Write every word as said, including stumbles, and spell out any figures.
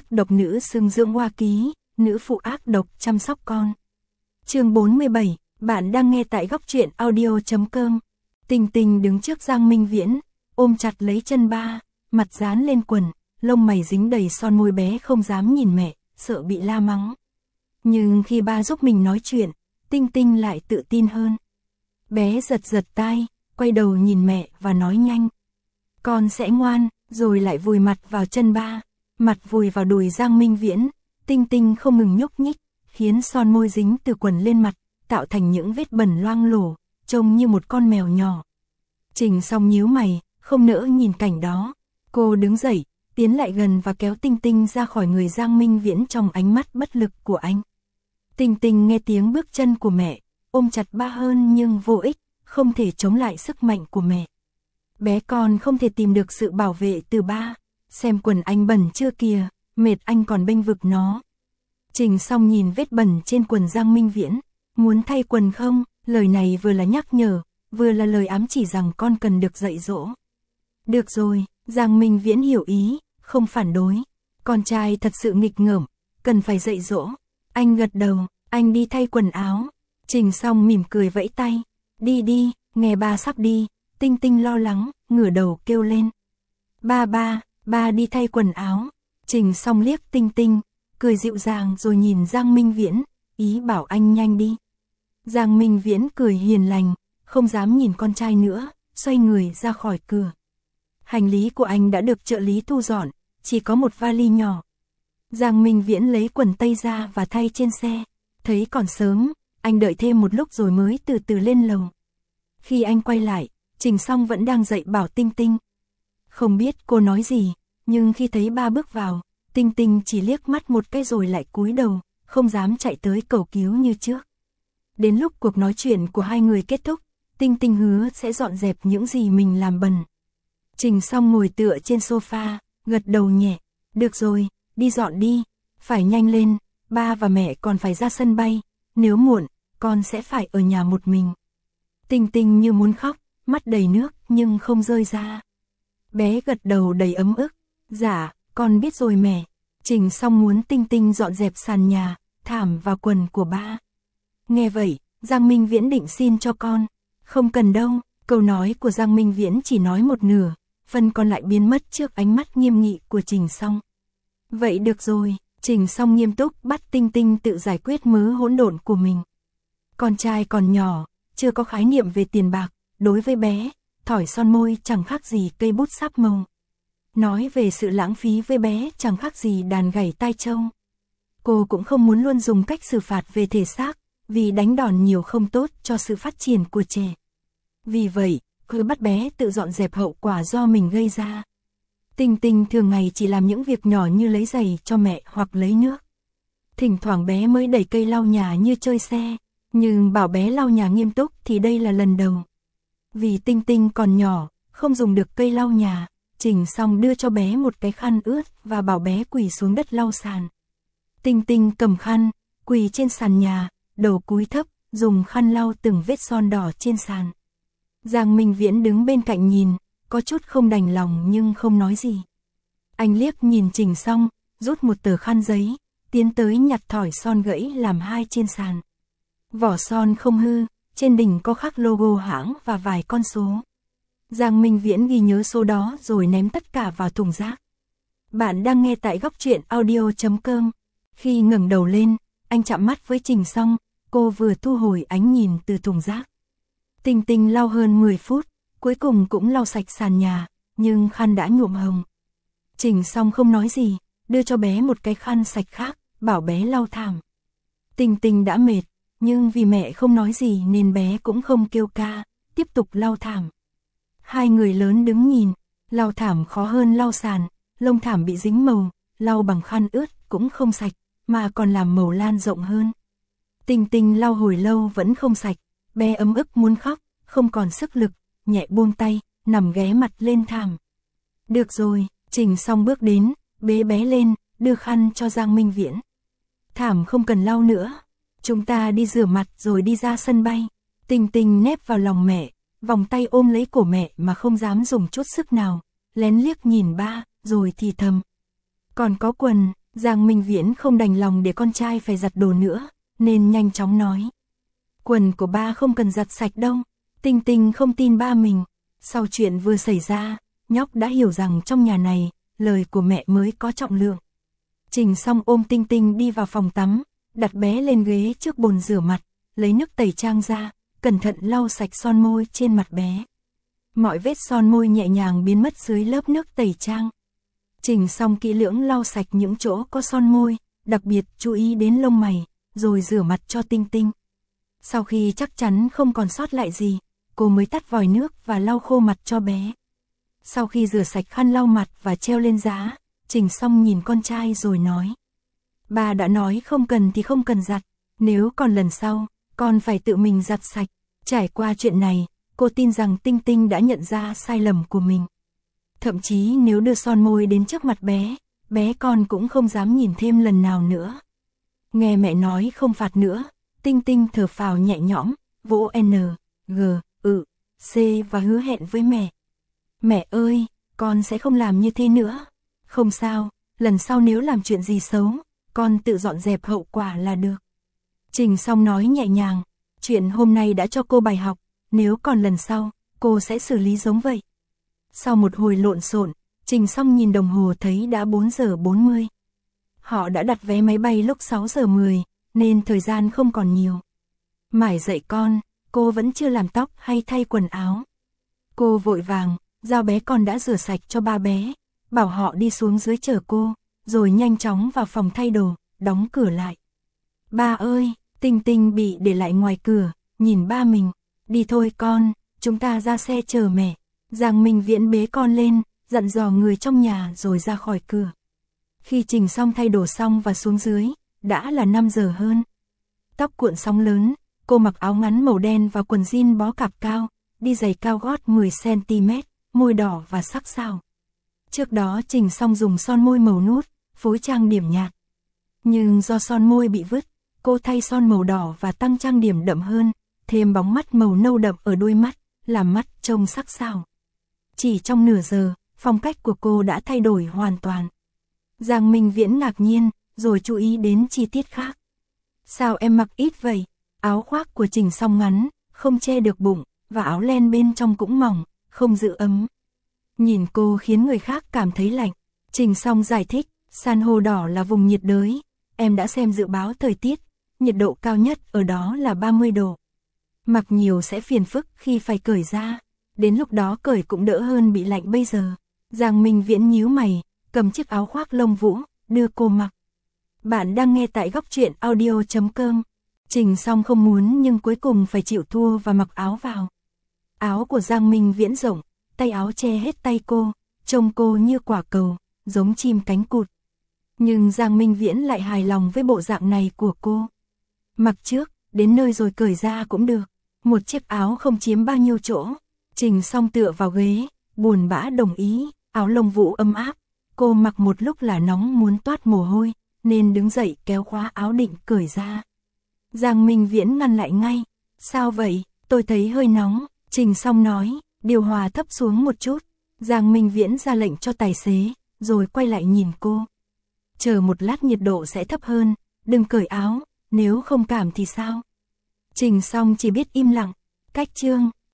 độc nữ xưng dưỡng hoa ký, nữ phụ ác độc chăm sóc con. Chương bốn mươi bảy, bạn đang nghe tại góc truyện audio chấm com. Tình Tình đứng trước Giang Minh Viễn, ôm chặt lấy chân ba, mặt dán lên quần, lông mày dính đầy son môi, bé không dám nhìn mẹ, sợ bị la mắng. Nhưng khi ba giúp mình nói chuyện, Tinh Tinh lại tự tin hơn. Bé giật giật tai, quay đầu nhìn mẹ và nói nhanh: "Con sẽ ngoan", rồi lại vùi mặt vào chân ba, mặt vùi vào đùi Giang Minh Viễn. Tinh Tinh không ngừng nhúc nhích, khiến son môi dính từ quần lên mặt, tạo thành những vết bẩn loang lổ, trông như một con mèo nhỏ. Trình Song nhíu mày, không nỡ nhìn cảnh đó. Cô đứng dậy, tiến lại gần và kéo Tinh Tinh ra khỏi người Giang Minh Viễn trong ánh mắt bất lực của anh. Tinh Tinh nghe tiếng bước chân của mẹ, ôm chặt ba hơn nhưng vô ích, không thể chống lại sức mạnh của mẹ. Bé con không thể tìm được sự bảo vệ từ ba. Xem quần anh bẩn chưa kìa, mệt anh còn bênh vực nó. Trình Song nhìn vết bẩn trên quần Giang Minh Viễn. Muốn thay quần không? Lời này vừa là nhắc nhở, vừa là lời ám chỉ rằng con cần được dạy dỗ. Được rồi, Giang Minh Viễn hiểu ý, không phản đối. Con trai thật sự nghịch ngợm, cần phải dạy dỗ. Anh gật đầu, anh đi thay quần áo. Trình Song mỉm cười vẫy tay. Đi đi, nghe ba sắp đi. Tinh Tinh lo lắng, ngửa đầu kêu lên. Ba ba, ba đi thay quần áo. Trình Song liếc Tinh Tinh, cười dịu dàng rồi nhìn Giang Minh Viễn, ý bảo anh nhanh đi. Giang Minh Viễn cười hiền lành, không dám nhìn con trai nữa, xoay người ra khỏi cửa. Hành lý của anh đã được trợ lý thu dọn, chỉ có một vali nhỏ. Giang Minh Viễn lấy quần tây ra và thay trên xe. Thấy còn sớm, anh đợi thêm một lúc rồi mới từ từ lên lầu. Khi anh quay lại, Trình Song vẫn đang dạy bảo Tinh Tinh. Không biết cô nói gì, nhưng khi thấy ba bước vào, Tinh Tinh chỉ liếc mắt một cái rồi lại cúi đầu, không dám chạy tới cầu cứu như trước. Đến lúc cuộc nói chuyện của hai người kết thúc, Tinh Tinh hứa sẽ dọn dẹp những gì mình làm bẩn. Trình Song ngồi tựa trên sofa, gật đầu nhẹ. Được rồi, đi dọn đi, phải nhanh lên, ba và mẹ còn phải ra sân bay, nếu muộn, con sẽ phải ở nhà một mình. Tinh Tinh như muốn khóc, mắt đầy nước nhưng không rơi ra. Bé gật đầu đầy ấm ức. Dạ, con biết rồi mẹ. Trình Song muốn Tinh Tinh dọn dẹp sàn nhà, thảm và quần của ba. Nghe vậy, Giang Minh Viễn định xin cho con. Không cần đâu, câu nói của Giang Minh Viễn chỉ nói một nửa, phần còn lại biến mất trước ánh mắt nghiêm nghị của Trình Song. Vậy được rồi, Trình Song nghiêm túc bắt Tinh Tinh tự giải quyết mớ hỗn độn của mình. Con trai còn nhỏ, chưa có khái niệm về tiền bạc, đối với bé, thỏi son môi chẳng khác gì cây bút sáp màu. Nói về sự lãng phí với bé chẳng khác gì đàn gảy tai trâu. Cô cũng không muốn luôn dùng cách xử phạt về thể xác, vì đánh đòn nhiều không tốt cho sự phát triển của trẻ. Vì vậy, cô bắt bé tự dọn dẹp hậu quả do mình gây ra. Tinh Tinh thường ngày chỉ làm những việc nhỏ như lấy giày cho mẹ hoặc lấy nước. Thỉnh thoảng bé mới đẩy cây lau nhà như chơi xe, nhưng bảo bé lau nhà nghiêm túc thì đây là lần đầu. Vì Tinh Tinh còn nhỏ, không dùng được cây lau nhà, Trình Song đưa cho bé một cái khăn ướt và bảo bé quỳ xuống đất lau sàn. Tinh Tinh cầm khăn, quỳ trên sàn nhà, đầu cúi thấp, dùng khăn lau từng vết son đỏ trên sàn. Giang Minh Viễn đứng bên cạnh nhìn, có chút không đành lòng nhưng không nói gì. Anh liếc nhìn Trình Song, rút một tờ khăn giấy, tiến tới nhặt thỏi son gãy làm hai trên sàn. Vỏ son không hư, trên đỉnh có khắc logo hãng và vài con số. Giang Minh Viễn ghi nhớ số đó rồi ném tất cả vào thùng rác. Bạn đang nghe tại góc truyện audio chấm com. Khi ngẩng đầu lên, anh chạm mắt với Trình Song, cô vừa thu hồi ánh nhìn từ thùng rác. Tinh Tinh lau hơn mười phút, cuối cùng cũng lau sạch sàn nhà, nhưng khăn đã nhuộm hồng. Trình Song không nói gì, đưa cho bé một cái khăn sạch khác, bảo bé lau thảm. Tinh Tinh đã mệt, nhưng vì mẹ không nói gì nên bé cũng không kêu ca, tiếp tục lau thảm. Hai người lớn đứng nhìn, lau thảm khó hơn lau sàn, lông thảm bị dính màu, lau bằng khăn ướt cũng không sạch, mà còn làm màu lan rộng hơn. Tinh Tinh lau hồi lâu vẫn không sạch, bé ấm ức muốn khóc, không còn sức lực, nhẹ buông tay, nằm ghé mặt lên thảm. Được rồi, Trình Song bước đến, bế bé lên, đưa khăn cho Giang Minh Viễn. Thảm không cần lau nữa, chúng ta đi rửa mặt rồi đi ra sân bay. Tinh Tinh nép vào lòng mẹ, vòng tay ôm lấy cổ mẹ mà không dám dùng chút sức nào, lén liếc nhìn ba, rồi thì thầm. Còn có quần, Giang Minh Viễn không đành lòng để con trai phải giặt đồ nữa, nên nhanh chóng nói. Quần của ba không cần giặt sạch đâu. Tinh Tinh không tin ba mình. Sau chuyện vừa xảy ra, nhóc đã hiểu rằng trong nhà này, lời của mẹ mới có trọng lượng. Trình Song ôm Tinh Tinh đi vào phòng tắm, đặt bé lên ghế trước bồn rửa mặt, lấy nước tẩy trang ra, cẩn thận lau sạch son môi trên mặt bé. Mọi vết son môi nhẹ nhàng biến mất dưới lớp nước tẩy trang. Trình Song kỹ lưỡng lau sạch những chỗ có son môi, đặc biệt chú ý đến lông mày, rồi rửa mặt cho Tinh Tinh. Sau khi chắc chắn không còn sót lại gì, cô mới tắt vòi nước và lau khô mặt cho bé. Sau khi rửa sạch khăn lau mặt và treo lên giá, Trình Song nhìn con trai rồi nói. Ba đã nói không cần thì không cần giặt, nếu còn lần sau, con phải tự mình giặt sạch. Trải qua chuyện này, cô tin rằng Tinh Tinh đã nhận ra sai lầm của mình. Thậm chí nếu đưa son môi đến trước mặt bé, bé con cũng không dám nhìn thêm lần nào nữa. Nghe mẹ nói không phạt nữa, Tinh Tinh thở phào nhẹ nhõm, vỗ N, G, ự, C và hứa hẹn với mẹ. Mẹ ơi, con sẽ không làm như thế nữa. Không sao, lần sau nếu làm chuyện gì xấu, con tự dọn dẹp hậu quả là được. Trình Song nói nhẹ nhàng, chuyện hôm nay đã cho cô bài học, nếu còn lần sau, cô sẽ xử lý giống vậy. Sau một hồi lộn xộn, Trình Song nhìn đồng hồ thấy đã bốn giờ bốn mươi. Họ đã đặt vé máy bay lúc sáu giờ mười, nên thời gian không còn nhiều. Mải dậy con, cô vẫn chưa làm tóc hay thay quần áo. Cô vội vàng, giao bé con đã rửa sạch cho ba bé, bảo họ đi xuống dưới chờ cô, rồi nhanh chóng vào phòng thay đồ, đóng cửa lại. Ba ơi, Tinh Tinh bị để lại ngoài cửa, nhìn ba mình, đi thôi con, chúng ta ra xe chờ mẹ. Giang Minh Viễn bế con lên, dặn dò người trong nhà rồi ra khỏi cửa. Khi Trình Song thay đồ xong và xuống dưới, đã là năm giờ hơn. Tóc cuộn sóng lớn, cô mặc áo ngắn màu đen và quần jean bó cạp cao, đi giày cao gót mười xăng ti mét, môi đỏ và sắc sảo. Trước đó Trình Song dùng son môi màu nút, phối trang điểm nhạt. Nhưng do son môi bị vứt, cô thay son màu đỏ và tăng trang điểm đậm hơn, thêm bóng mắt màu nâu đậm ở đôi mắt, làm mắt trông sắc sảo. Chỉ trong nửa giờ, phong cách của cô đã thay đổi hoàn toàn. Giang Minh Viễn ngạc nhiên, rồi chú ý đến chi tiết khác. Sao em mặc ít vậy? Áo khoác của Trình Song ngắn, không che được bụng, và áo len bên trong cũng mỏng, không giữ ấm. Nhìn cô khiến người khác cảm thấy lạnh. Trình Song giải thích, san hô đỏ là vùng nhiệt đới. Em đã xem dự báo thời tiết, nhiệt độ cao nhất ở đó là ba mươi độ. Mặc nhiều sẽ phiền phức khi phải cởi ra. Đến lúc đó cởi cũng đỡ hơn bị lạnh bây giờ. Giang Minh Viễn nhíu mày, cầm chiếc áo khoác lông vũ, đưa cô mặc. Bạn đang nghe tại góc truyện audio chấm com. Trình Song không muốn nhưng cuối cùng phải chịu thua và mặc áo vào. Áo của Giang Minh Viễn rộng, tay áo che hết tay cô, trông cô như quả cầu, giống chim cánh cụt. Nhưng Giang Minh Viễn lại hài lòng với bộ dạng này của cô. Mặc trước, đến nơi rồi cởi ra cũng được. Một chiếc áo không chiếm bao nhiêu chỗ. Trình Song tựa vào ghế, buồn bã đồng ý, áo lông vũ ấm áp. Cô mặc một lúc là nóng muốn toát mồ hôi, nên đứng dậy kéo khóa áo định cởi ra. Giang Minh Viễn ngăn lại ngay. Sao vậy, tôi thấy hơi nóng. Trình Song nói, điều hòa thấp xuống một chút. Giang Minh Viễn ra lệnh cho tài xế, rồi quay lại nhìn cô. Chờ một lát nhiệt độ sẽ thấp hơn, đừng cởi áo, nếu không cảm thì sao? Trình Song chỉ biết im lặng. Cách chương